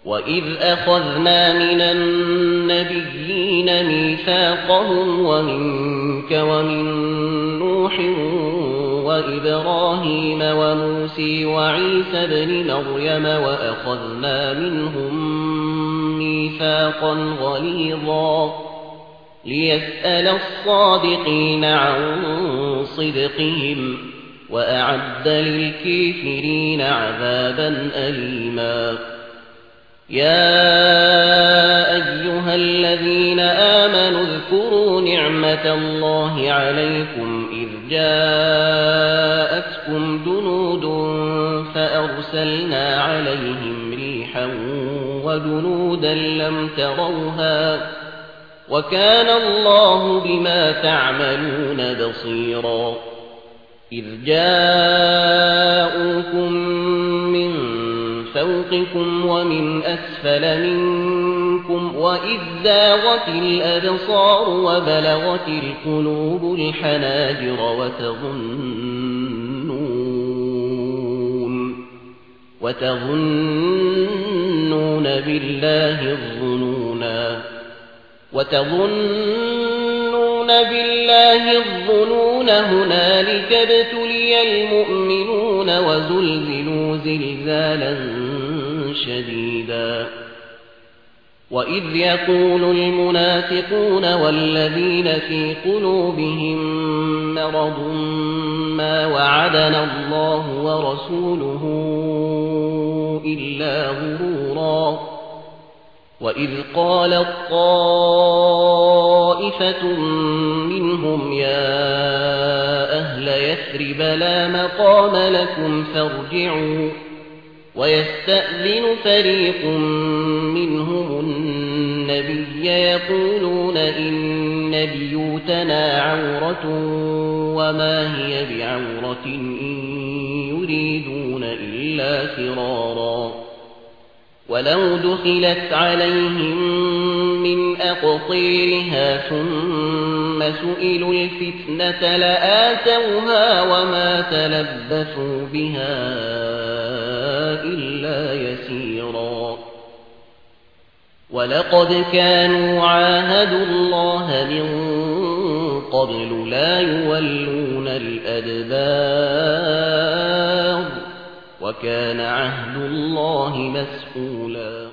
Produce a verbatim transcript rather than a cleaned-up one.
وإذ أخذنا من النبيين ميثاقهم ومنك ومن نوح وإبراهيم وموسى وعيسى بن مريم وأخذنا منهم ميثاقا غليظا ليسأل الصادقين عن صدقهم وأعد للكافرين عذابا أليما. يا أيها الذين آمنوا اذكروا نعمة الله عليكم إذ جاءتكم جنود فأرسلنا عليهم ريحا وجنودا لم تروها وكان الله بما تعملون بصيرا. إذ جاءوكم من فوقكم ومن أسفل منكم وإذ زاغت الأبصار وبلغت القلوب الحناجر وتظنون وتظنون بالله الظنونا وتظنون بالله الظنون هنالك ابتلي المؤمنون وزلزلوا زلزالا شديدا. وإذ يقول المنافقون والذين في قلوبهم مرض ما وعدنا الله ورسوله إلا غرورا. وإذ قالت طائفة منهم يا أهل يثرب لا مقام لكم فارجعوا ويستأذن فريق منهم النبي يقولون إن بيوتنا عورة وما هي بعورة إن يريدون إلا فرارا. ولو دخلت عليهم من أقطيرها ثم سئلوا الفتنة لآتوها وما تلبثوا بها إلا يسيرا. ولقد كانوا عاهدوا الله من قبل لا يولون الأدبار وكان عهد الله مسئولا.